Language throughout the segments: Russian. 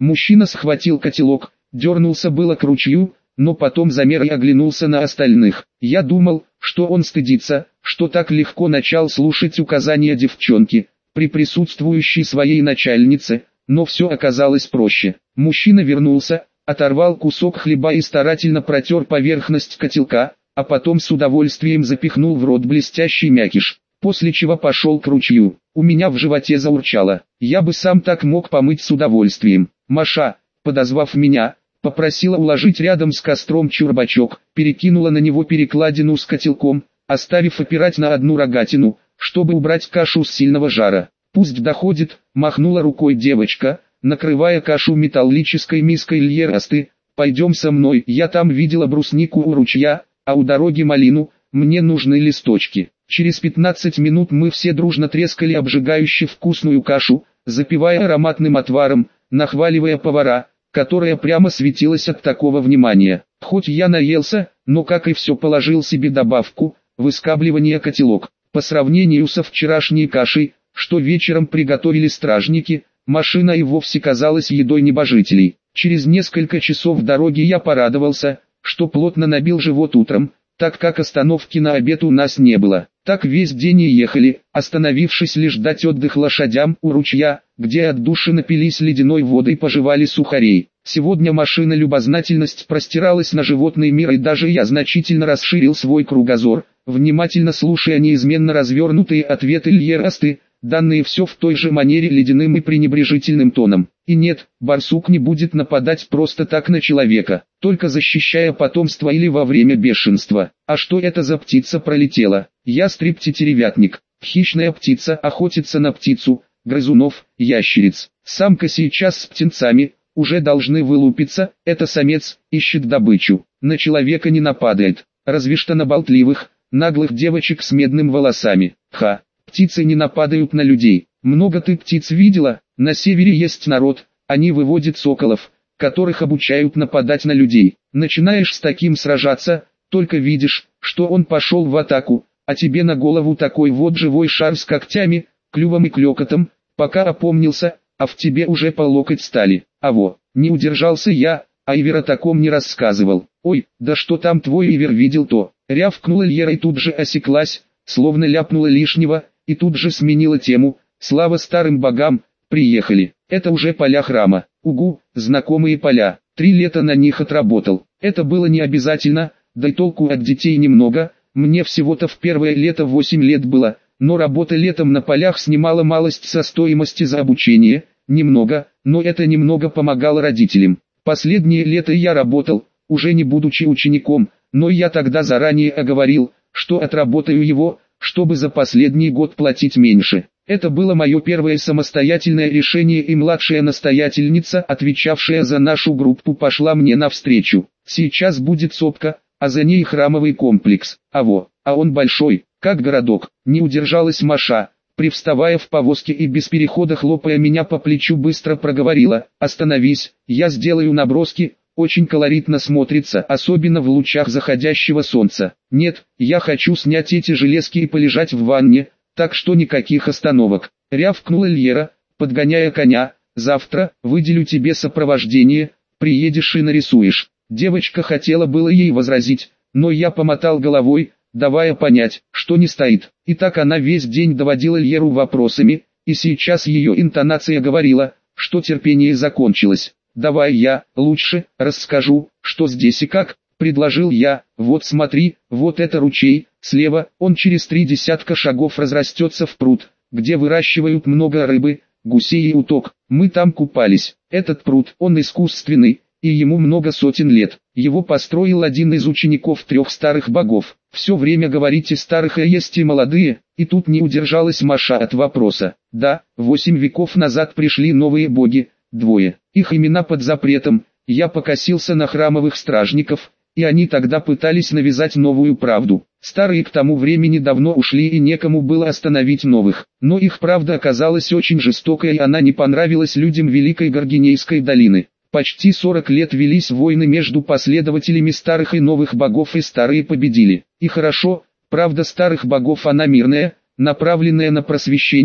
Мужчина схватил котелок, дернулся было к ручью, но потом замер и оглянулся на остальных. Я думал, что он стыдится, что так легко начал слушать указания девчонки, при присутствующей своей начальнице, но все оказалось проще. Мужчина вернулся, оторвал кусок хлеба и старательно протер поверхность котелка, а потом с удовольствием запихнул в рот блестящий мякиш, после чего пошел к ручью. У меня в животе заурчало. Я бы сам так мог помыть с удовольствием. Маша, подозвав меня, попросила уложить рядом с костром чурбачок, перекинула на него перекладину с котелком, оставив опирать на одну рогатину, чтобы убрать кашу с сильного жара. «Пусть доходит», — махнула рукой девочка, накрывая кашу металлической миской. «Льерасты, пойдем со мной, я там видела бруснику у ручья, а у дороги малину, мне нужны листочки». Через 15 минут мы все дружно трескали обжигающе вкусную кашу, запивая ароматным отваром, нахваливая повара, которая прямо светилась от такого внимания. Хоть я наелся, но как и все положил себе добавку, выскабливание котелок. По сравнению со вчерашней кашей, что вечером приготовили стражники, машина и вовсе казалась едой небожителей. Через несколько часов дороги я порадовался, что плотно набил живот утром, так как остановки на обед у нас не было. Так весь день и ехали, остановившись лишь дать отдых лошадям у ручья, где от души напились ледяной воды и пожевали сухарей. Сегодня машина любознательность простиралась на животный мир, и даже я значительно расширил свой кругозор, внимательно слушая неизменно развернутые ответы Льерасты, данные все в той же манере ледяным и пренебрежительным тоном. И нет, барсук не будет нападать просто так на человека, только защищая потомство или во время бешенства. А что это за птица пролетела? Ястреб-тетеревятник. Хищная птица охотится на птицу, грызунов, ящериц. Самка сейчас с птенцами, уже должны вылупиться, это самец, ищет добычу. На человека не нападает, разве что на болтливых, наглых девочек с медным волосами. Птицы не нападают на людей. Много ты птиц видела? На севере есть народ, они выводят соколов, которых обучают нападать на людей. Начинаешь с таким сражаться, только видишь, что он пошел в атаку, а тебе на голову такой вот живой шар с когтями, клювом и клёкотом, пока опомнился, а в тебе уже по локоть стали. Не удержался я, а Ивер о таком не рассказывал. Ой, да что там твой Ивер видел то? Рявкнула Льера и тут же осеклась, словно ляпнула лишнего, и тут же сменила тему. Слава старым богам, приехали. Это уже поля храма. Угу, знакомые поля. 3 лета на них отработал. Это было не обязательно, да и толку от детей немного. Мне всего-то в первое лето 8 лет было, но работа летом на полях снимала малость со стоимости за обучение. Немного, но это немного помогало родителям. Последнее лето я работал, уже не будучи учеником, но я тогда заранее оговорил, что отработаю его, чтобы за последний год платить меньше. Это было мое первое самостоятельное решение, и младшая настоятельница, отвечавшая за нашу группу, пошла мне навстречу. Сейчас будет сопка, а за ней храмовый комплекс. А он большой, как городок. Не удержалась Маша, привставая в повозке и без перехода хлопая меня по плечу быстро проговорила: «Остановись, я сделаю наброски». Очень колоритно смотрится, особенно в лучах заходящего солнца. Нет, я хочу снять эти железки и полежать в ванне, так что никаких остановок. Рявкнула Льера, подгоняя коня. Завтра выделю тебе сопровождение, приедешь и нарисуешь. Девочка хотела было ей возразить, но я помотал головой, давая понять, что не стоит. И так она весь день доводила Льеру вопросами, и сейчас ее интонация говорила, что терпение закончилось. «Давай я, лучше, расскажу, что здесь и как», — предложил я. «Вот смотри, вот это ручей, слева, он через 3 десятка шагов разрастется в пруд, где выращивают много рыбы, гусей и уток. Мы там купались. Этот пруд, он искусственный, и ему много сотен лет. Его построил один из учеников 3 старых богов. Все время говорите старых, а есть и молодые». И тут не удержалась Маша от вопроса. «Да, 8 веков назад пришли новые боги, 2. Их имена под запретом». Я покосился на храмовых стражников, и они тогда пытались навязать новую правду. Старые к тому времени давно ушли, и некому было остановить новых. Но их правда оказалась очень жестокой, и она не понравилась людям Великой Горгинейской долины. Почти 40 лет велись войны между последователями старых и новых богов, и старые победили. И хорошо, правда старых богов она мирная, направленная на просвещение,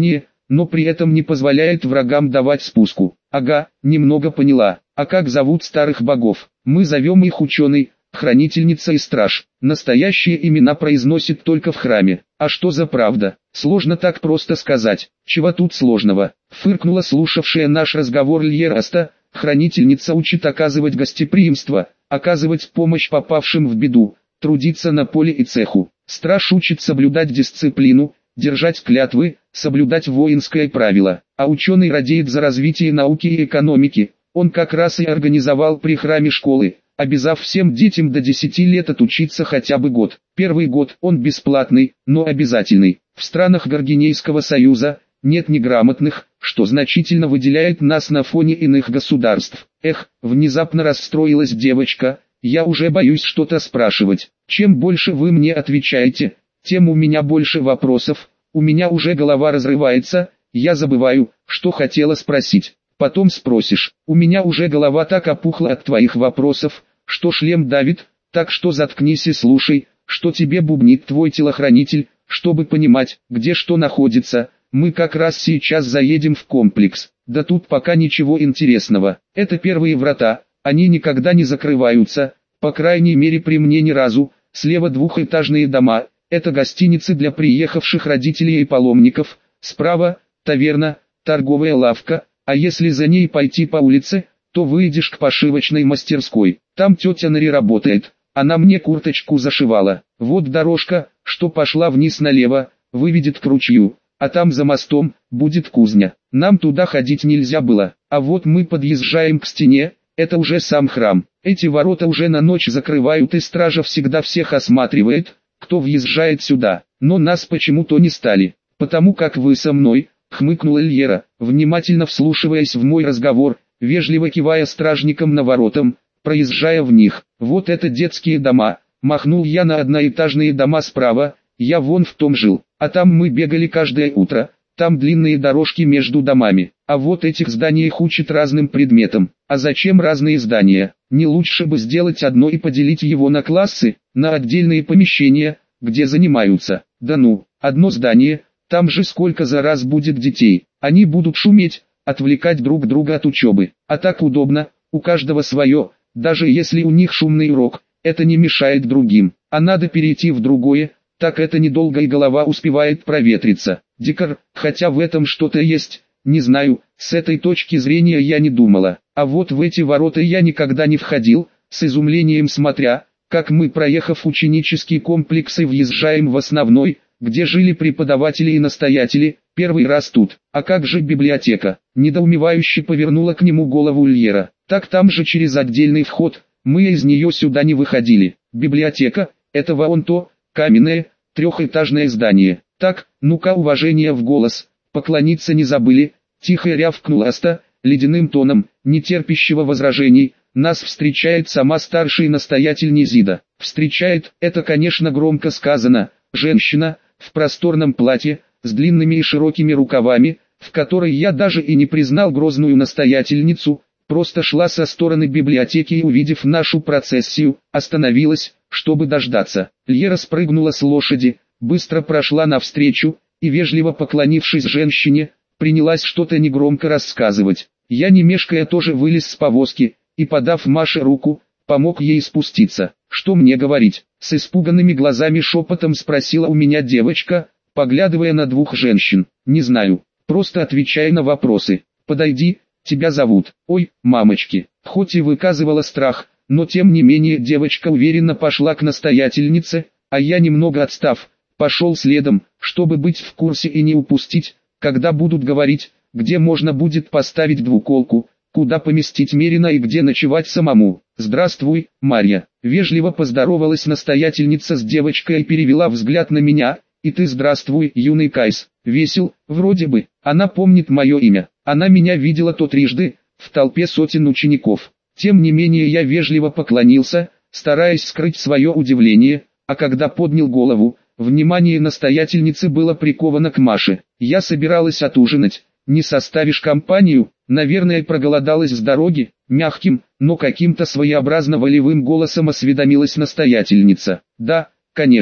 но при этом не позволяет врагам давать спуску. Ага, немного поняла. А как зовут старых богов? Мы зовем их ученый, хранительница и страж. Настоящие имена произносит только в храме. А что за правда? Сложно так просто сказать. Чего тут сложного? Фыркнула слушавшая наш разговор Льераста. Хранительница учит оказывать гостеприимство, оказывать помощь попавшим в беду, трудиться на поле и цеху. Страж учит соблюдать дисциплину, держать клятвы, соблюдать воинское правило. А ученый радеет за развитие науки и экономики. Он как раз и организовал при храме школы, обязав всем детям до 10 лет отучиться хотя бы год. Первый год он бесплатный, но обязательный. В странах Горгинейского союза нет неграмотных, что значительно выделяет нас на фоне иных государств. Эх, внезапно расстроилась девочка, я уже боюсь что-то спрашивать. Чем больше вы мне отвечаете, тем у меня больше вопросов, у меня уже голова разрывается, я забываю, что хотела спросить. Потом спросишь, у меня уже голова так опухла от твоих вопросов, что шлем давит, так что заткнись и слушай, что тебе бубнит твой телохранитель, чтобы понимать, где что находится. Мы как раз сейчас заедем в комплекс. Да тут пока ничего интересного. Это первые врата, они никогда не закрываются, по крайней мере при мне ни разу. Слева двухэтажные дома, это гостиницы для приехавших родителей и паломников. Справа таверна, торговая лавка, а если за ней пойти по улице, то выйдешь к пошивочной мастерской. Там тетя Нари работает, она мне курточку зашивала. Вот дорожка, что пошла вниз налево, выведет к ручью. А там за мостом будет кузня. Нам туда ходить нельзя было. А вот мы подъезжаем к стене, это уже сам храм. Эти ворота уже на ночь закрывают, и стража всегда всех осматривает, кто въезжает сюда. Но нас почему-то не стали. Потому как вы со мной, хмыкнула Льера, внимательно вслушиваясь в мой разговор, вежливо кивая стражникам на воротам, проезжая в них. Вот это детские дома. Махнул я на одноэтажные дома справа. Я вон в том жил, а там мы бегали каждое утро, там длинные дорожки между домами, а вот этих зданиях учат разным предметам. А зачем разные здания? Не лучше бы сделать одно и поделить его на классы, на отдельные помещения, где занимаются. Да ну, одно здание, там же сколько за раз будет детей, они будут шуметь, отвлекать друг друга от учебы. А так удобно, у каждого свое, даже если у них шумный урок, это не мешает другим, а надо перейти в другое. Так это недолго и голова успевает проветриться. Дикар, хотя в этом что-то есть, не знаю, с этой точки зрения я не думала. А вот в эти ворота я никогда не входил, с изумлением смотря, как мы, проехав ученический комплекс, и въезжаем в основной, где жили преподаватели и настоятели, первый раз тут. А как же библиотека? Недоумевающе повернула к нему голову Льера. Так там же через отдельный вход, мы из нее сюда не выходили. Библиотека, это вон то, каменное, трехэтажное здание. Так, ну-ка уважение в голос, поклониться не забыли, тихо рявкнул Аста, ледяным тоном, не терпящего возражений. Нас встречает сама старшая настоятель Низида. Встречает, это конечно громко сказано, женщина, в просторном платье, с длинными и широкими рукавами, в которой я даже и не признал грозную настоятельницу, просто шла со стороны библиотеки и, увидев нашу процессию, остановилась, чтобы дождаться. Льера спрыгнула с лошади, быстро прошла навстречу, и, вежливо поклонившись женщине, принялась что-то негромко рассказывать. Я, не мешкая, тоже вылез с повозки, и, подав Маше руку, помог ей спуститься. Что мне говорить? С испуганными глазами шепотом спросила у меня девочка, поглядывая на двух женщин. Не знаю, просто отвечай на вопросы. Подойди, тебя зовут. Ой, мамочки. Хоть и выказывала страх, но тем не менее девочка уверенно пошла к настоятельнице, а я, немного отстав, пошел следом, чтобы быть в курсе и не упустить, когда будут говорить, где можно будет поставить двуколку, куда поместить Мерина и где ночевать самому. «Здравствуй, Марья», — вежливо поздоровалась настоятельница с девочкой и перевела взгляд на меня. «И ты здравствуй, юный Кайс». Весел, вроде бы, она помнит мое имя, она меня видела то трижды, в толпе сотен учеников. Тем не менее я вежливо поклонился, стараясь скрыть свое удивление, а когда поднял голову, внимание настоятельницы было приковано к Маше. Я собиралась отужинать. «Не составишь компанию?» Наверное, проголодалась с дороги. Мягким, но каким-то своеобразно волевым голосом осведомилась настоятельница. «Да, конечно,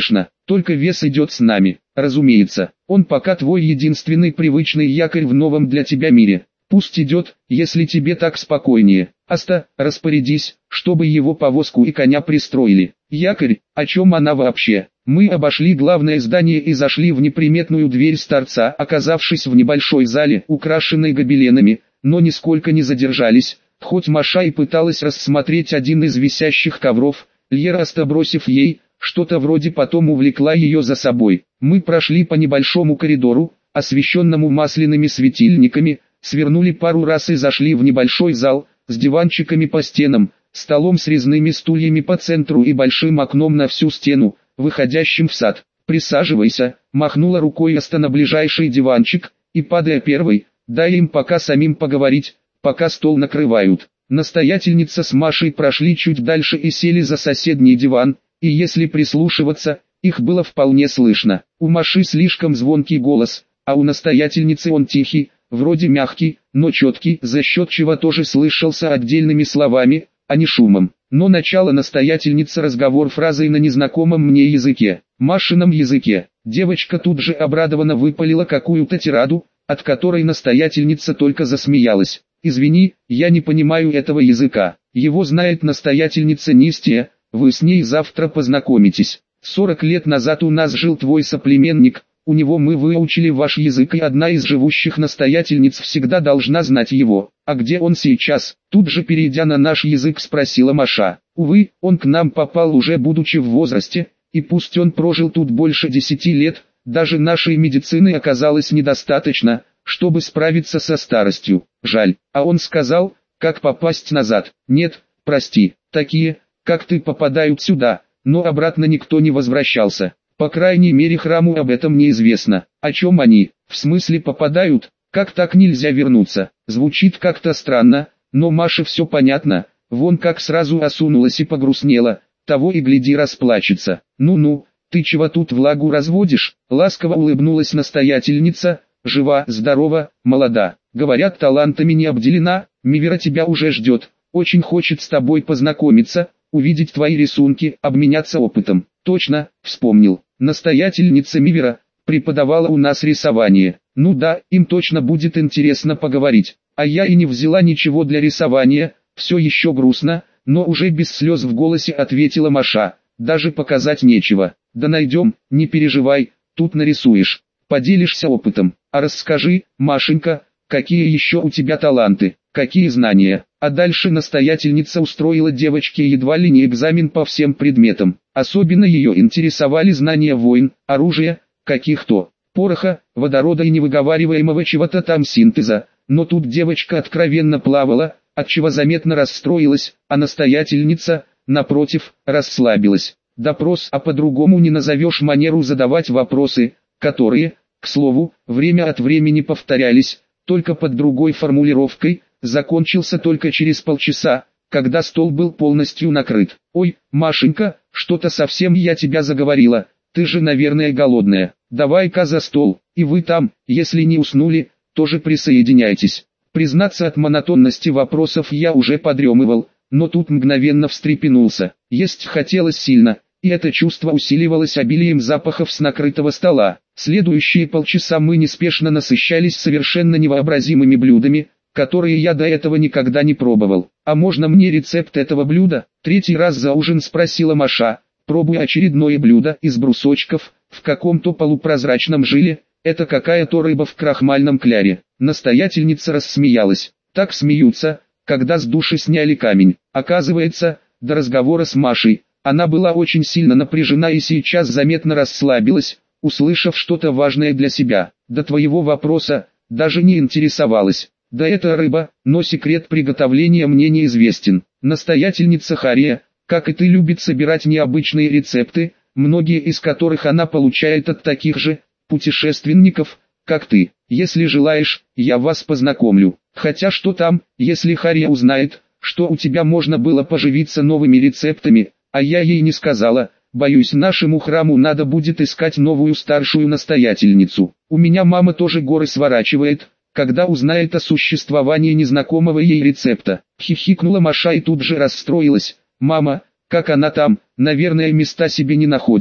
только вес идет с нами. Разумеется, он пока твой единственный привычный якорь в новом для тебя мире. Пусть идет, если тебе так спокойнее. Аста, распорядись, чтобы его повозку и коня пристроили. Якорь, о чем она вообще? Мы обошли главное здание и зашли в неприметную дверь с торца, оказавшись в небольшой зале, украшенной гобеленами, но нисколько не задержались, хоть Маша и пыталась рассмотреть один из висящих ковров, Льераста, бросив ей что-то вроде, потом увлекла ее за собой. Мы прошли по небольшому коридору, освещенному масляными светильниками, свернули пару раз и зашли в небольшой зал, с диванчиками по стенам, столом с резными стульями по центру и большим окном на всю стену, выходящим в сад. «Присаживайся», махнула рукой Аста на ближайший диванчик, и, падая первой, дай им пока самим поговорить, пока стол накрывают. Настоятельница с Машей прошли чуть дальше и сели за соседний диван, и если прислушиваться, их было вполне слышно. У Маши слишком звонкий голос, а у настоятельницы он тихий, вроде мягкий, но четкий, за счет чего тоже слышался отдельными словами, а не шумом. Но начало настоятельницы разговор фразой на незнакомом мне языке, Машином языке. Девочка тут же обрадованно выпалила какую-то тираду, от которой настоятельница только засмеялась. «Извини, я не понимаю этого языка. Его знает настоятельница Нистия, вы с ней завтра познакомитесь. 40 лет назад у нас жил твой соплеменник, у него мы выучили ваш язык, и одна из живущих настоятельниц всегда должна знать его. А где он сейчас?» Тут же, перейдя на наш язык, спросила Маша. «Увы, он к нам попал уже будучи в возрасте, и пусть он прожил тут больше 10 лет, даже нашей медицины оказалось недостаточно, чтобы справиться со старостью. Жаль. А он сказал, как попасть назад? Нет, прости, такие, как ты, попадают сюда, но обратно никто не возвращался. По крайней мере, храму об этом неизвестно. О чем они? В смысле попадают? Как так нельзя вернуться?» Звучит как-то странно, но Маше все понятно, вон как сразу осунулась и погрустнела, того и гляди расплачется. «Ну-ну, ты чего тут влагу разводишь?» Ласково улыбнулась настоятельница, «жива, здорова, молода. Говорят, талантами не обделена, Мивера тебя уже ждет, очень хочет с тобой познакомиться, увидеть твои рисунки, обменяться опытом». «Точно, вспомнил. Настоятельница Мивера преподавала у нас рисование. Ну да, им точно будет интересно поговорить. А я и не взяла ничего для рисования», все еще грустно, но уже без слез в голосе ответила Маша. «Даже показать нечего. Да найдем, не переживай, тут нарисуешь. Поделишься опытом. А расскажи, Машенька, какие еще у тебя таланты, какие знания?» А дальше настоятельница устроила девочке едва ли не экзамен по всем предметам. Особенно ее интересовали знания войн, оружия, каких-то пороха, водорода и невыговариваемого чего-то там синтеза. Но тут девочка откровенно плавала, отчего заметно расстроилась, а настоятельница, напротив, расслабилась. Допрос, а по-другому не назовешь манеру задавать вопросы, которые, к слову, время от времени повторялись, только под другой формулировкой, закончился только через полчаса, когда стол был полностью накрыт. «Ой, Машенька, что-то совсем я тебя заговорила, ты же, наверное, голодная. Давай-ка за стол, и вы там, если не уснули, тоже присоединяйтесь». Признаться, от монотонности вопросов я уже подремывал, но тут мгновенно встрепенулся. Есть хотелось сильно, и это чувство усиливалось обилием запахов с накрытого стола. Следующие полчаса мы неспешно насыщались совершенно невообразимыми блюдами, которые я до этого никогда не пробовал. «А можно мне рецепт этого блюда?» Третий раз за ужин спросила Маша, пробуя очередное блюдо из брусочков, в каком-то полупрозрачном жиле. «Это какая-то рыба в крахмальном кляре». Настоятельница рассмеялась. Так смеются, когда с души сняли камень. Оказывается, до разговора с Машей, она была очень сильно напряжена и сейчас заметно расслабилась, услышав что-то важное для себя. До твоего вопроса, даже не интересовалась. Да это рыба, но секрет приготовления мне неизвестен. Настоятельница Хария, как и ты, любит собирать необычные рецепты, многие из которых она получает от таких же путешественников, как ты. Если желаешь, я вас познакомлю. Хотя что там, если Хария узнает, что у тебя можно было поживиться новыми рецептами, а я ей не сказала, боюсь, нашему храму надо будет искать новую старшую настоятельницу. У меня мама тоже горы сворачивает, когда узнает о существовании незнакомого ей рецепта». Хихикнула Маша и тут же расстроилась. «Мама, как она там, наверное, места себе не находит,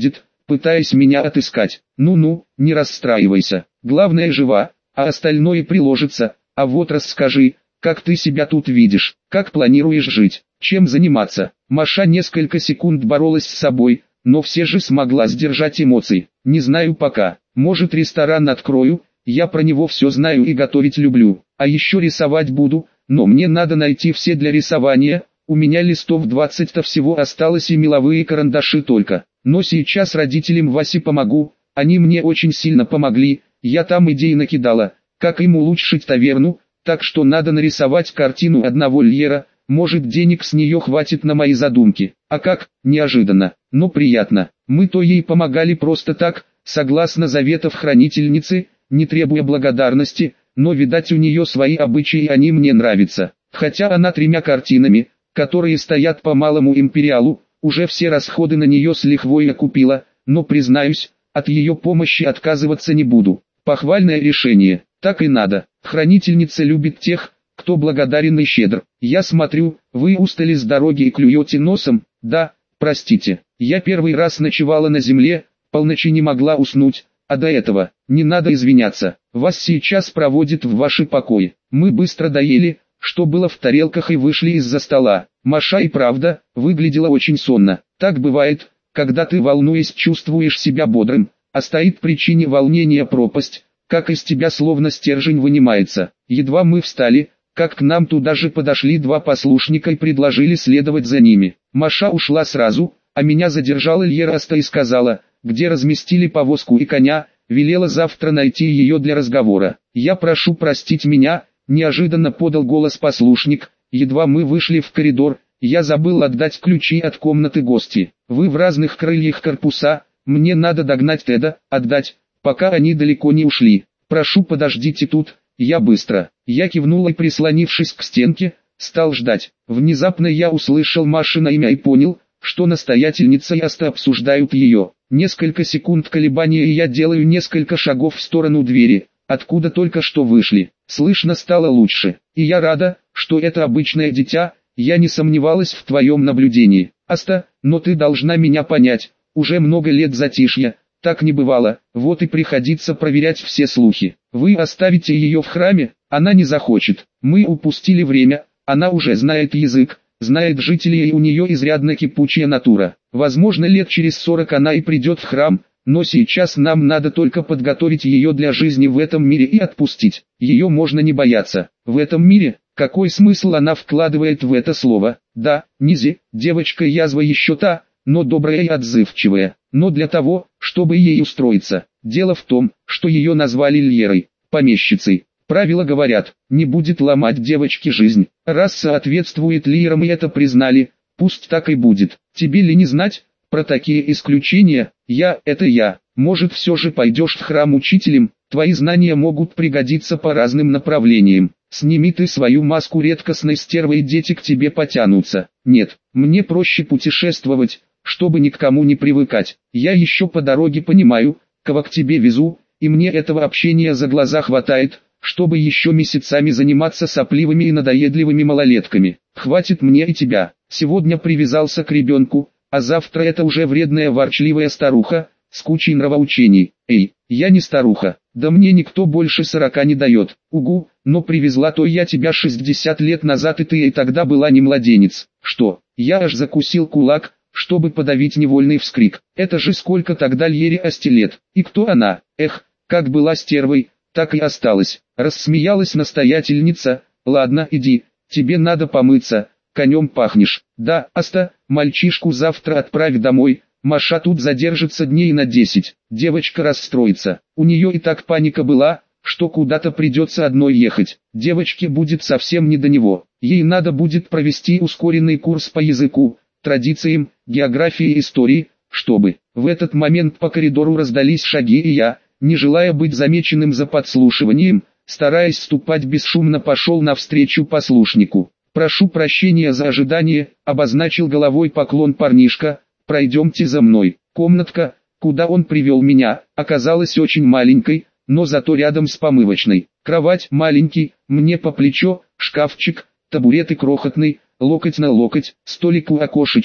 пытаясь меня отыскать. Ну-ну, не расстраивайся, главное жива, а остальное приложится. А вот расскажи, как ты себя тут видишь, как планируешь жить, чем заниматься. Маша несколько секунд боролась с собой, но все же смогла сдержать эмоции. Не знаю пока, может ресторан открою, я про него все знаю и готовить люблю. А еще рисовать буду, но мне надо найти все для рисования, у меня листов 20-то всего осталось и меловые карандаши только. Но сейчас родителям Васи помогу, они мне очень сильно помогли, я там идей накидала, как им улучшить таверну, так что надо нарисовать картину одного Льера, может денег с нее хватит на мои задумки. А как, неожиданно, но приятно, мы то ей помогали просто так, согласно заветов хранительницы, не требуя благодарности, но видать у нее свои обычаи и они мне нравятся. Хотя она 3 картинами, которые стоят по малому империалу, уже все расходы на нее с лихвой окупила, но признаюсь, от ее помощи отказываться не буду. Похвальное решение, так и надо. Хранительница любит тех, кто благодарен и щедр. Я смотрю, вы устали с дороги и клюете носом. Да, простите, я первый раз ночевала на земле, полночи не могла уснуть, а до этого, не надо извиняться, вас сейчас проводят в ваши покои. Мы быстро доели, что было в тарелках и вышли из-за стола. Маша и правда, выглядела очень сонно. Так бывает, когда ты волнуясь чувствуешь себя бодрым, а стоит причине волнения пропасть, как из тебя словно стержень вынимается. Едва мы встали, как к нам туда же подошли 2 послушника и предложили следовать за ними. Маша ушла сразу, а меня задержала Льераста и сказала, где разместили повозку и коня, велела завтра найти ее для разговора. Я прошу простить меня, неожиданно подал голос послушник, едва мы вышли в коридор, я забыл отдать ключи от комнаты гостей. Вы в разных крыльях корпуса, мне надо догнать Теда, отдать, пока они далеко не ушли. Прошу подождите тут, я быстро. Я кивнул и прислонившись к стенке, стал ждать. Внезапно я услышал Машино имя и понял, что настоятельница и Аста обсуждают ее. Несколько секунд колебания и я делаю несколько шагов в сторону двери, откуда только что вышли. Слышно стало лучше, и я рада, что это обычное дитя, я не сомневалась в твоем наблюдении. Аста, но ты должна меня понять, уже много лет затишья, так не бывало, вот и приходится проверять все слухи. Вы оставите ее в храме, она не захочет, мы упустили время, она уже знает язык, знает жителей и у нее изрядно кипучая натура. Возможно лет через 40 она и придет в храм, но сейчас нам надо только подготовить ее для жизни в этом мире и отпустить. Ее можно не бояться. В этом мире, какой смысл она вкладывает в это слово? Да, Низи, девочка язва еще та, но добрая и отзывчивая. Но для того, чтобы ей устроиться, дело в том, что ее назвали Льерой, помещицей. Правила говорят, не будет ломать девочке жизнь. Раз соответствует Льерам и это признали, пусть так и будет. Тебе ли не знать про такие исключения? Это я. Может все же пойдешь в храм учителем, твои знания могут пригодиться по разным направлениям. Сними ты свою маску редкостной стервы и дети к тебе потянутся. Нет, мне проще путешествовать, чтобы ни к кому не привыкать. Я еще по дороге понимаю, кого к тебе везу, и мне этого общения за глаза хватает, чтобы еще месяцами заниматься сопливыми и надоедливыми малолетками. Хватит мне и тебя. Сегодня привязался к ребенку, а завтра это уже вредная ворчливая старуха, с кучей нравоучений. Эй, я не старуха, да мне никто больше 40 не дает. Угу, но привезла то я тебя 60 лет назад и ты и тогда была не младенец. Что? Я аж закусил кулак, чтобы подавить невольный вскрик. Это же сколько тогда Льере Асте лет. И кто она? Эх, как была стервой, так и осталась. Рассмеялась настоятельница. Ладно, иди, тебе надо помыться, конем пахнешь. Да, Аста, мальчишку завтра отправь домой. Маша тут задержится дней на 10. Девочка расстроится. У нее и так паника была, что куда-то придется одной ехать. Девочке будет совсем не до него. Ей надо будет провести ускоренный курс по языку, традициям, географии и истории, чтобы... В этот момент по коридору раздались шаги и я, не желая быть замеченным за подслушиванием, стараясь ступать бесшумно пошел навстречу послушнику. «Прошу прощения за ожидание», обозначил головой поклон парнишка, «пройдемте за мной». Комнатка, куда он привел меня, оказалась очень маленькой, но зато рядом с помывочной. Кровать маленький, мне по плечо, шкафчик, табурет и крохотный, локоть на локоть, столик у окошечка,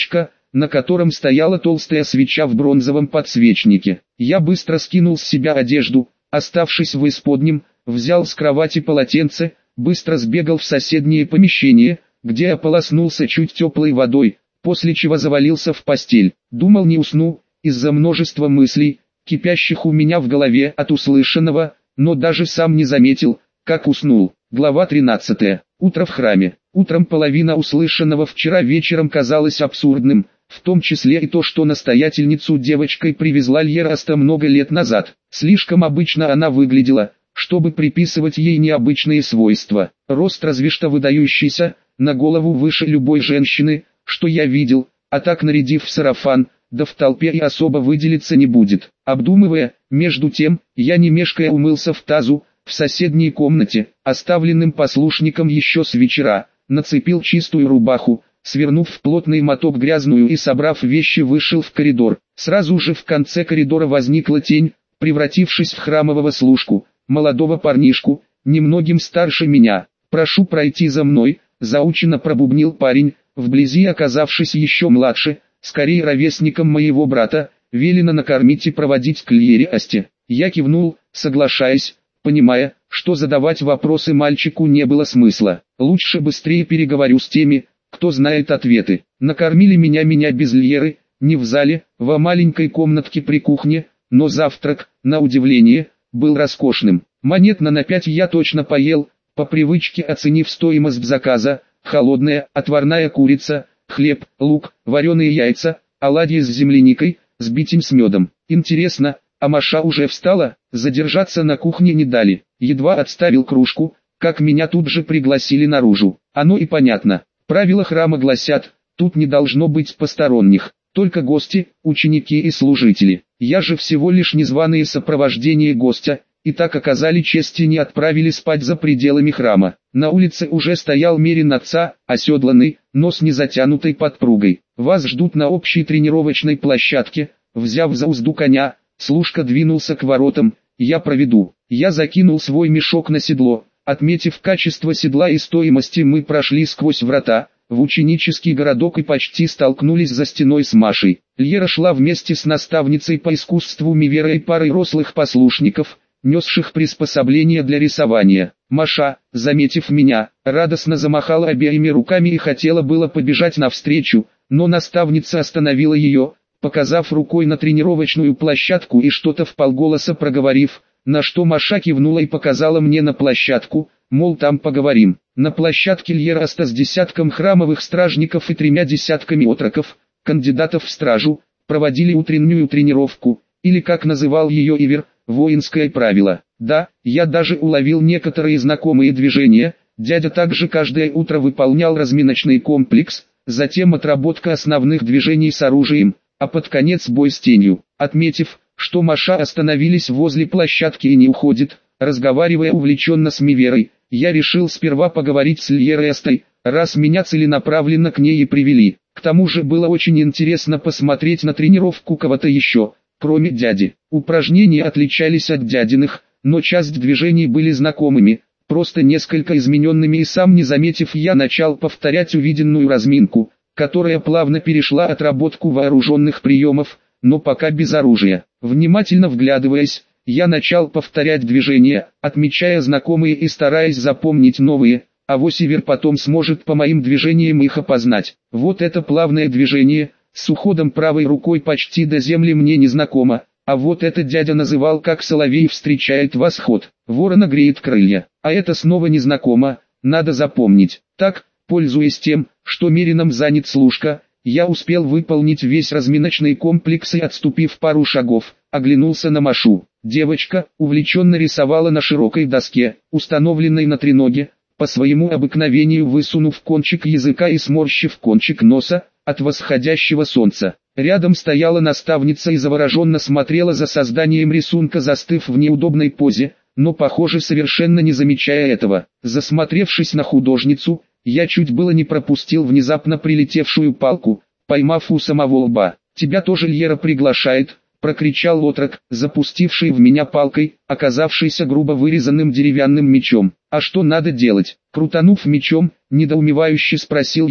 на котором стояла толстая свеча в бронзовом подсвечнике. Я быстро скинул с себя одежду, оставшись в исподнем, взял с кровати полотенце, быстро сбегал в соседнее помещение, где ополоснулся чуть теплой водой, после чего завалился в постель. Думал, не усну, из-за множества мыслей, кипящих у меня в голове от услышанного, но даже сам не заметил, как уснул. Глава 13. Утро в храме. Утром половина услышанного вчера вечером казалась абсурдным, в том числе и то, что настоятельницу девочкой привезла Льераста много лет назад. Слишком обычно она выглядела, чтобы приписывать ей необычные свойства. Рост разве что выдающийся, на голову выше любой женщины, что я видел, а так нарядив в сарафан, да в толпе и особо выделиться не будет. Обдумывая, между тем, я не мешкая умылся в тазу, в соседней комнате, оставленным послушником еще с вечера, нацепил чистую рубаху, свернув в плотный моток грязную и собрав вещи вышел в коридор. Сразу же в конце коридора возникла тень, превратившись в храмового служку, молодого парнишку, немногим старше меня. «Прошу пройти за мной», заученно пробубнил парень, вблизи оказавшись еще младше, скорее ровесником моего брата, велено накормить и проводить к Льериасте. Я кивнул, соглашаясь, понимая, что задавать вопросы мальчику не было смысла. Лучше быстрее переговорю с теми, кто знает ответы. Накормили меня без Льеры, не в зале, во маленькой комнатке при кухне, но завтрак, на удивление, был роскошным. Монет на 5 я точно поел, по привычке оценив стоимость заказа: холодная, отварная курица, хлеб, лук, вареные яйца, оладьи с земляникой, сбитень с медом. Интересно, а Маша уже встала? Задержаться на кухне не дали. Едва отставил кружку, как меня тут же пригласили наружу. Оно и понятно. Правила храма гласят, тут не должно быть посторонних, только гости, ученики и служители. Я же всего лишь незваное сопровождение гостя, и так оказали честь и не отправили спать за пределами храма. На улице уже стоял мерин отца, оседланный, но с незатянутой подпругой. Вас ждут на общей тренировочной площадке. Взяв за узду коня, служка двинулся к воротам. Я проведу. Я закинул свой мешок на седло. Отметив качество седла и стоимости, мы прошли сквозь врата, в ученический городок и почти столкнулись за стеной с Машей. Льера шла вместе с наставницей по искусству Мивера и парой рослых послушников, несших приспособления для рисования. Маша, заметив меня, радостно замахала обеими руками и хотела было побежать навстречу, но наставница остановила ее, показав рукой на тренировочную площадку и что-то вполголоса проговорив, на что Маша кивнула и показала мне на площадку, мол, там поговорим. На площадке Льераста с десятком храмовых стражников и 3 десятками отроков, кандидатов в стражу, проводили утреннюю тренировку, или как называл ее Ивер, воинское правило. Да, я даже уловил некоторые знакомые движения. Дядя также каждое утро выполнял разминочный комплекс, затем отработка основных движений с оружием, а под конец бой с тенью. Отметив, что Маша остановились возле площадки и не уходит, разговаривая увлеченно с Миверой, я решил сперва поговорить с Льерастой, раз меня целенаправленно к ней и привели. К тому же было очень интересно посмотреть на тренировку кого-то еще, кроме дяди. Упражнения отличались от дядиных, но часть движений были знакомыми, просто несколько измененными, и сам не заметив, я начал повторять увиденную разминку, которая плавно перешла отработку вооруженных приемов, но пока без оружия. Внимательно вглядываясь, я начал повторять движения, отмечая знакомые и стараясь запомнить новые, авось Ивер потом сможет по моим движениям их опознать. Вот это плавное движение, с уходом правой рукой почти до земли, мне незнакомо, а вот это дядя называл, как соловей встречает восход, ворона греет крылья, а это снова незнакомо, надо запомнить. Так, пользуясь тем, что мерином занят служка, я успел выполнить весь разминочный комплекс и, отступив пару шагов, оглянулся на Машу. Девочка увлеченно рисовала на широкой доске, установленной на треноге, по своему обыкновению высунув кончик языка и сморщив кончик носа от восходящего солнца. Рядом стояла наставница и завороженно смотрела за созданием рисунка, застыв в неудобной позе, но, похоже, совершенно не замечая этого. Засмотревшись на художницу, я чуть было не пропустил внезапно прилетевшую палку, поймав у самого лба. «Тебя тоже Льера приглашает», — прокричал отрок, запустивший в меня палкой, оказавшийся грубо вырезанным деревянным мечом. «А что надо делать?» Крутанув мечом, недоумевающе спросил я,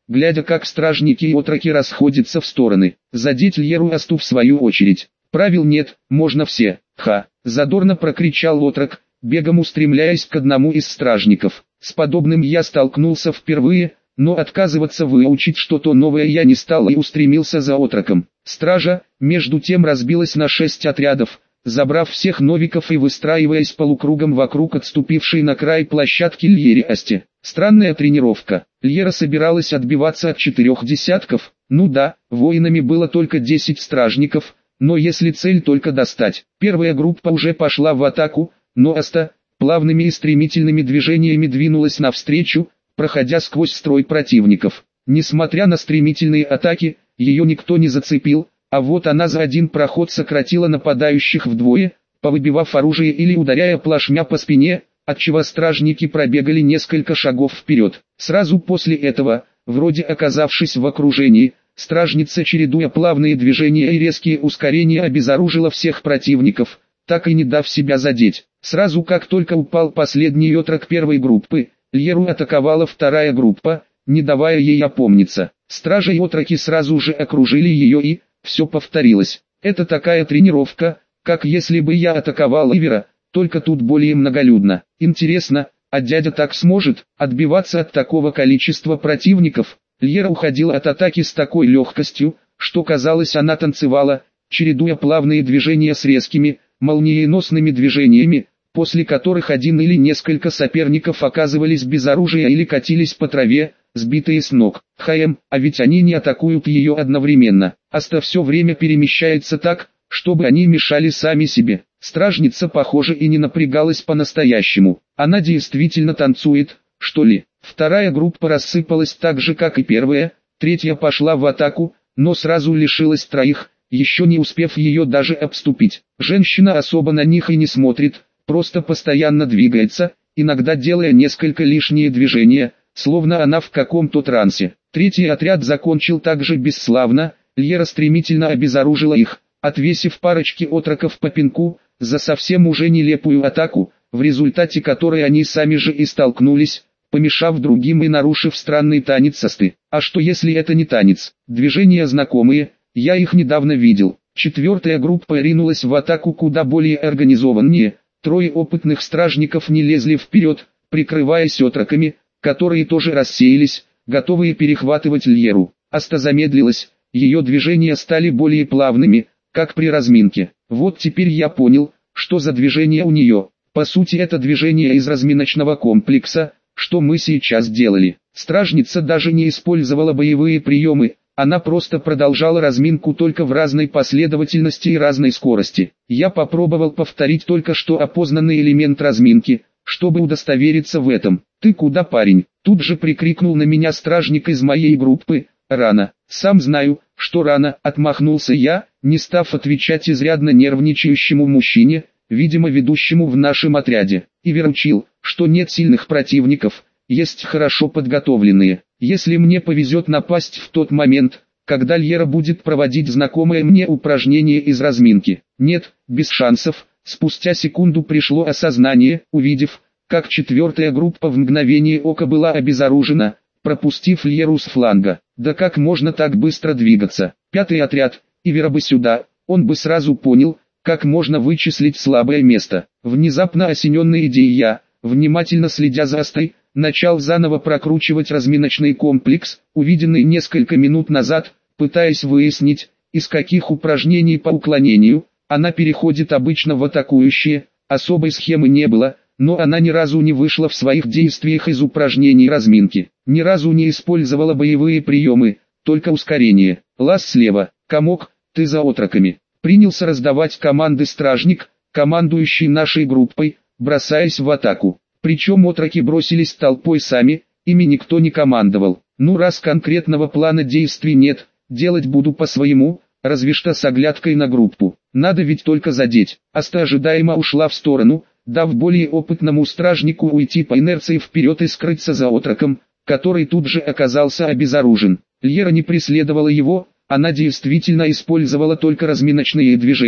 глядя как стражники и отроки расходятся в стороны. Задеть Льеру Асту в свою очередь. Правил нет, можно все. Ха! Задорно прокричал отрок, бегом устремляясь к одному из стражников. С подобным я столкнулся впервые, но отказываться выучить что-то новое я не стал и устремился за отроком. Стража, между тем, разбилась на 6 отрядов, забрав всех новиков и выстраиваясь полукругом вокруг отступившей на край площадки Льере Асте. Странная тренировка. Льера собиралась отбиваться от 4 десятков, ну да, воинами было только 10 стражников, но если цель только достать. Первая группа уже пошла в атаку, но Аста, плавными и стремительными движениями двинулась навстречу, проходя сквозь строй противников. Несмотря на стремительные атаки, ее никто не зацепил, а вот она за один проход сократила нападающих вдвое, повыбивав оружие или ударяя плашмя по спине, отчего стражники пробегали несколько шагов вперед. Сразу после этого, вроде оказавшись в окружении, стражница, чередуя плавные движения и резкие ускорения, обезоружила всех противников, так и не дав себя задеть. Сразу как только упал последний отрок первой группы, Льеру атаковала вторая группа, не давая ей опомниться. Стражи и отроки сразу же окружили ее и все повторилось. Это такая тренировка, как если бы я атаковал Ивера, только тут более многолюдно. Интересно, а дядя так сможет отбиваться от такого количества противников? Льера уходила от атаки с такой легкостью, что казалось, она танцевала, чередуя плавные движения с резкими, молниеносными движениями, после которых один или несколько соперников оказывались без оружия или катились по траве, сбитые с ног. А ведь они не атакуют ее одновременно. Аста все время перемещается так, чтобы они мешали сами себе. Стражница, похоже, и не напрягалась по-настоящему. Она действительно танцует, что ли? Вторая группа рассыпалась так же, как и первая, третья пошла в атаку, но сразу лишилась троих, еще не успев ее даже обступить. Женщина особо на них и не смотрит, просто постоянно двигается, иногда делая несколько лишние движения, словно она в каком-то трансе. Третий отряд закончил также бесславно, Льера стремительно обезоружила их, отвесив парочке отроков по пинку, за совсем уже нелепую атаку, в результате которой они сами же и столкнулись, помешав другим и нарушив странный танец Асты. А что если это не танец? Движения знакомые, я их недавно видел. Четвертая группа ринулась в атаку куда более организованнее, трое опытных стражников не лезли вперед, прикрываясь отроками, которые тоже рассеялись, готовые перехватывать Льеру. Аста замедлилась, ее движения стали более плавными, как при разминке. Вот теперь я понял, что за движение у нее. По сути, это движение из разминочного комплекса, что мы сейчас делали. Стражница даже не использовала боевые приемы, она просто продолжала разминку, только в разной последовательности и разной скорости. Я попробовал повторить только что опознанный элемент разминки, чтобы удостовериться в этом. «Ты куда, парень?» Тут же прикрикнул на меня стражник из моей группы. «Рано». «Сам знаю, что рано», — отмахнулся я, не став отвечать изрядно нервничающему мужчине, видимо ведущему в нашем отряде. Ивер учил, что нет сильных противников, есть хорошо подготовленные. Если мне повезет напасть в тот момент, когда Льера будет проводить знакомое мне упражнение из разминки. Нет, без шансов. Спустя секунду пришло осознание, увидев, как четвертая группа в мгновение ока была обезоружена, пропустив Льеру с фланга. Да как можно так быстро двигаться? Пятый отряд, Ивера бы сюда, он бы сразу понял, как можно вычислить слабое место. Внезапно осененный идеей я, внимательно следя за Астой, начал заново прокручивать разминочный комплекс, увиденный несколько минут назад, пытаясь выяснить, из каких упражнений по уклонению она переходит обычно в атакующие. Особой схемы не было, но она ни разу не вышла в своих действиях из упражнений разминки, ни разу не использовала боевые приемы, только ускорение. Лаз слева, комок, ты за отроками. Принялся раздавать команды стражник, командующий нашей группой, бросаясь в атаку. Причем отроки бросились толпой сами, ими никто не командовал. Ну, раз конкретного плана действий нет, делать буду по-своему, разве что с оглядкой на группу. Надо ведь только задеть. Аста ожидаемо ушла в сторону, дав более опытному стражнику уйти по инерции вперед и скрыться за отроком, который тут же оказался обезоружен. Льера не преследовала его, она действительно использовала только разминочные движения.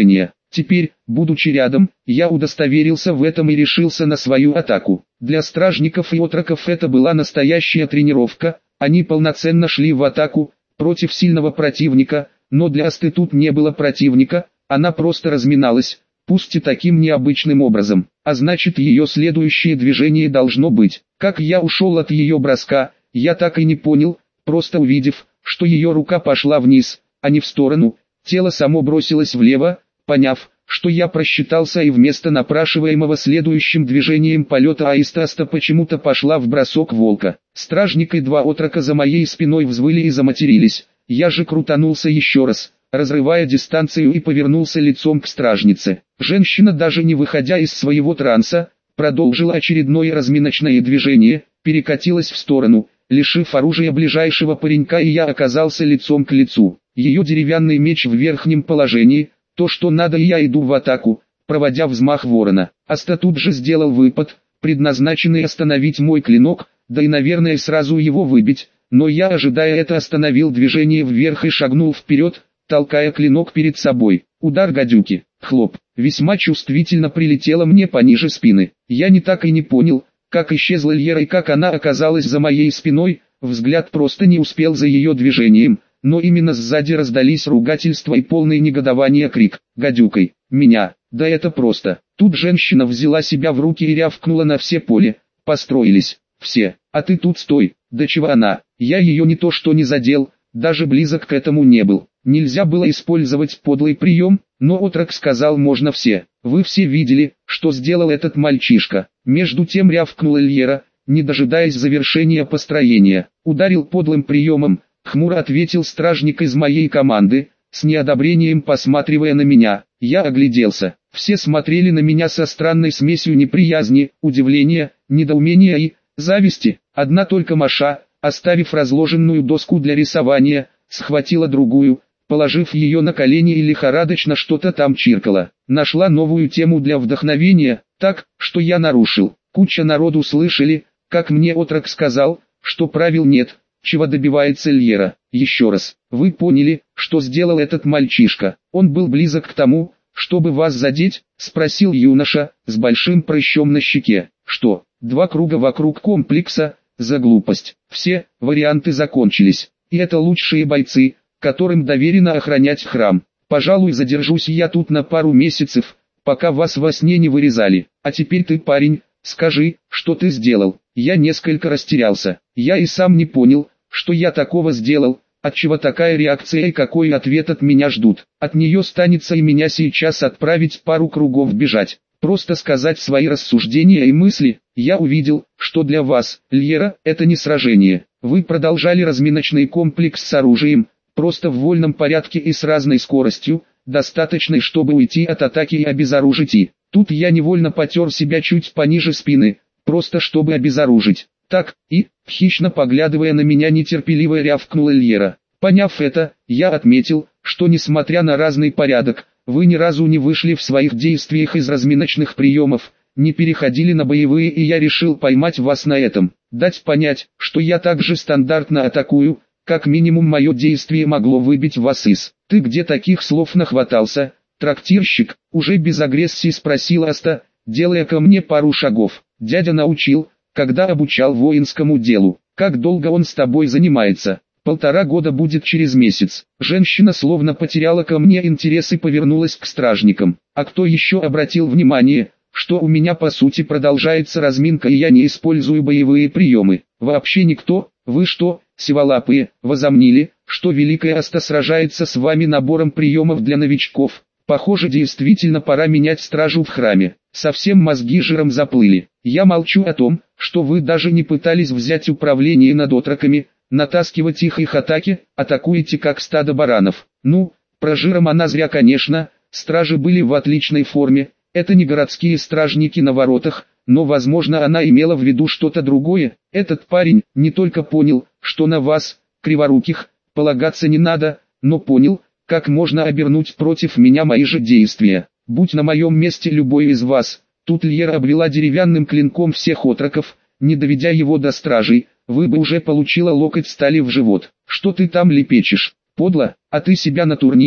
Теперь, будучи рядом, я удостоверился в этом и решился на свою атаку. Для стражников и отроков это была настоящая тренировка, они полноценно шли в атаку, против сильного противника, но для Асты тут не было противника, она просто разминалась, пусть и таким необычным образом, а значит ее следующее движение должно быть. Как я ушел от ее броска, я так и не понял, просто увидев, что ее рука пошла вниз, а не в сторону, тело само бросилось влево, поняв, что я просчитался и вместо напрашиваемого следующим движением полета Аиста почему-то пошла в бросок волка. Стражник и два отрока за моей спиной взвыли и заматерились, я же крутанулся еще раз, разрывая дистанцию и повернулся лицом к стражнице. Женщина, даже не выходя из своего транса, продолжила очередное разминочное движение, перекатилась в сторону, лишив оружия ближайшего паренька, и я оказался лицом к лицу. Ее деревянный меч в верхнем положении, то что надо, и я иду в атаку, проводя взмах ворона. Аста тут же сделал выпад, предназначенный остановить мой клинок, да и наверное сразу его выбить, но я, ожидая это, остановил движение вверх и шагнул вперед, толкая клинок перед собой. Удар гадюки, хлоп, весьма чувствительно прилетело мне пониже спины. Я не так и не понял, как исчезла Льера и как она оказалась за моей спиной, взгляд просто не успел за ее движением, но именно сзади раздались ругательства и полное негодование крик: «Гадюкой! Меня! Да это просто!» Тут женщина взяла себя в руки и рявкнула на все поле: «Построились! Все! А ты тут стой!» Да чего она? Я ее не то что не задел, даже близок к этому не был. Нельзя было использовать подлый прием, но отрок сказал можно все. Вы все видели, что сделал этот мальчишка. Между тем рявкнула Льера, не дожидаясь завершения построения. Ударил подлым приемом, хмуро ответил стражник из моей команды, с неодобрением посматривая на меня. Я огляделся. Все смотрели на меня со странной смесью неприязни, удивления, недоумения и зависти. Одна только Маша, оставив разложенную доску для рисования, схватила другую, положив ее на колени и лихорадочно что-то там чиркала. Нашла новую тему для вдохновения, так, что я нарушил. Куча народу слышали, как мне отрок сказал, что правил нет, чего добивается Льера. Еще раз, вы поняли, что сделал этот мальчишка? Он был близок к тому, чтобы вас задеть? Спросил юноша, с большим прыщом на щеке. Что, 2 круга вокруг комплекса? За глупость. Все варианты закончились. И это лучшие бойцы, которым доверено охранять храм. Пожалуй, задержусь я тут на пару месяцев, пока вас во сне не вырезали. А теперь ты, парень, скажи, что ты сделал. Я несколько растерялся. Я и сам не понял, что я такого сделал, отчего такая реакция и какой ответ от меня ждут. От нее станется и меня сейчас отправить пару кругов бежать. Просто сказать свои рассуждения и мысли. Я увидел, что для вас, Льера, это не сражение. Вы продолжали разминочный комплекс с оружием, просто в вольном порядке и с разной скоростью, достаточной, чтобы уйти от атаки и обезоружить. И тут я невольно потер себя чуть пониже спины, просто чтобы обезоружить. Так, и, хищно поглядывая на меня, нетерпеливо рявкнула Льера. Поняв это, я отметил, что несмотря на разный порядок, вы ни разу не вышли в своих действиях из разминочных приемов, не переходили на боевые, и я решил поймать вас на этом. Дать понять, что я также стандартно атакую, как минимум мое действие могло выбить вас из. Ты где таких слов нахватался, трактирщик? Уже без агрессии спросил Аста, делая ко мне пару шагов. Дядя научил, когда обучал воинскому делу. Как долго он с тобой занимается? 1,5 года будет через месяц. Женщина словно потеряла ко мне интерес и повернулась к стражникам. А кто еще обратил внимание, что у меня по сути продолжается разминка и я не использую боевые приемы? Вообще никто. Вы что, сиволапые, возомнили, что Великая Аста сражается с вами набором приемов для новичков? Похоже, действительно пора менять стражу в храме. Совсем мозги жиром заплыли. Я молчу о том, что вы даже не пытались взять управление над отроками, натаскивать их атаки, атакуете как стадо баранов. Ну, про жиром она зря, конечно, стражи были в отличной форме, это не городские стражники на воротах, но возможно она имела в виду что-то другое. Этот парень не только понял, что на вас, криворуких, полагаться не надо, но понял, как можно обернуть против меня мои же действия. Будь на моем месте любой из вас, тут Льера обвела деревянным клинком всех отроков, не доведя его до стражей, вы бы уже получила локоть стали в живот. Что ты там лепечешь? Подло, а ты себя на турнире,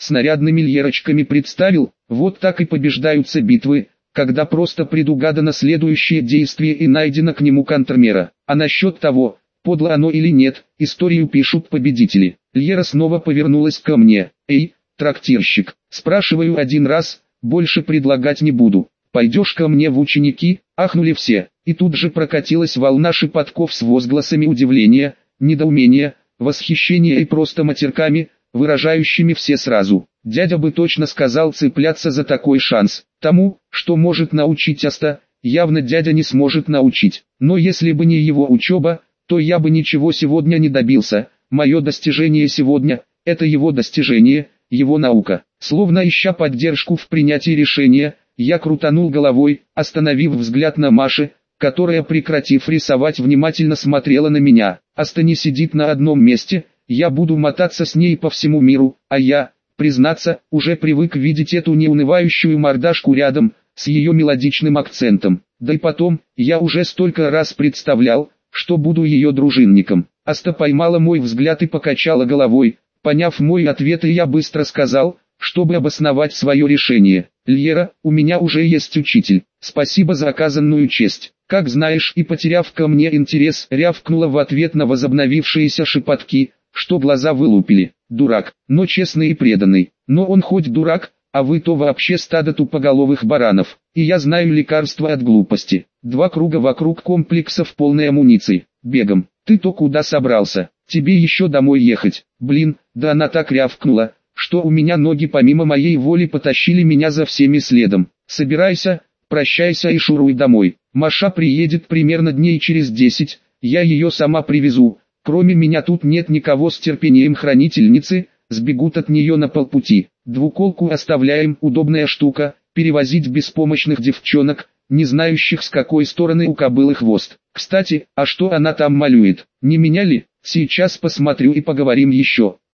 снарядными льерочками представил, вот так и побеждаются битвы, когда просто предугадано следующее действие и найдена к нему контрмера. А насчет того, подло оно или нет, историю пишут победители. Льера снова повернулась ко мне. «Эй, трактирщик, спрашиваю один раз, больше предлагать не буду. Пойдешь ко мне в ученики?» Ахнули все, и тут же прокатилась волна шепотков с возгласами удивления, недоумения, восхищения и просто матерками, выражающими все сразу. Дядя бы точно сказал цепляться за такой шанс. Тому, что может научить Аста, явно дядя не сможет научить. Но если бы не его учеба, то я бы ничего сегодня не добился. Мое достижение сегодня – это его достижение, его наука. Словно ища поддержку в принятии решения, я крутанул головой, остановив взгляд на Маше, которая, прекратив рисовать, внимательно смотрела на меня. Аста не сидит на одном месте, я буду мотаться с ней по всему миру, а я, признаться, уже привык видеть эту неунывающую мордашку рядом, с ее мелодичным акцентом. Да и потом, я уже столько раз представлял, что буду ее дружинником. Аста поймала мой взгляд и покачала головой. Поняв мой ответ, я быстро сказал, чтобы обосновать свое решение: «Льера, у меня уже есть учитель. Спасибо за оказанную честь». «Как знаешь», и, потеряв ко мне интерес, рявкнула в ответ на возобновившиеся шепотки, что глаза вылупили. «Дурак, но честный и преданный. Но он хоть дурак, а вы то вообще стадо тупоголовых баранов. И я знаю лекарство от глупости. 2 круга вокруг комплекса в полной амуниции. Бегом. Ты то куда собрался? Тебе еще домой ехать?» Блин, да она так рявкнула, что у меня ноги помимо моей воли потащили меня за всеми следом. «Собирайся, прощайся и шуруй домой. Маша приедет примерно дней через 10, я ее сама привезу. Кроме меня тут нет никого с терпением хранительницы, сбегут от нее на полпути. Двуколку оставляем, удобная штука, перевозить беспомощных девчонок, не знающих с какой стороны у кобылы хвост. Кстати, а что она там малюет? Не меня ли? Сейчас посмотрю и поговорим еще».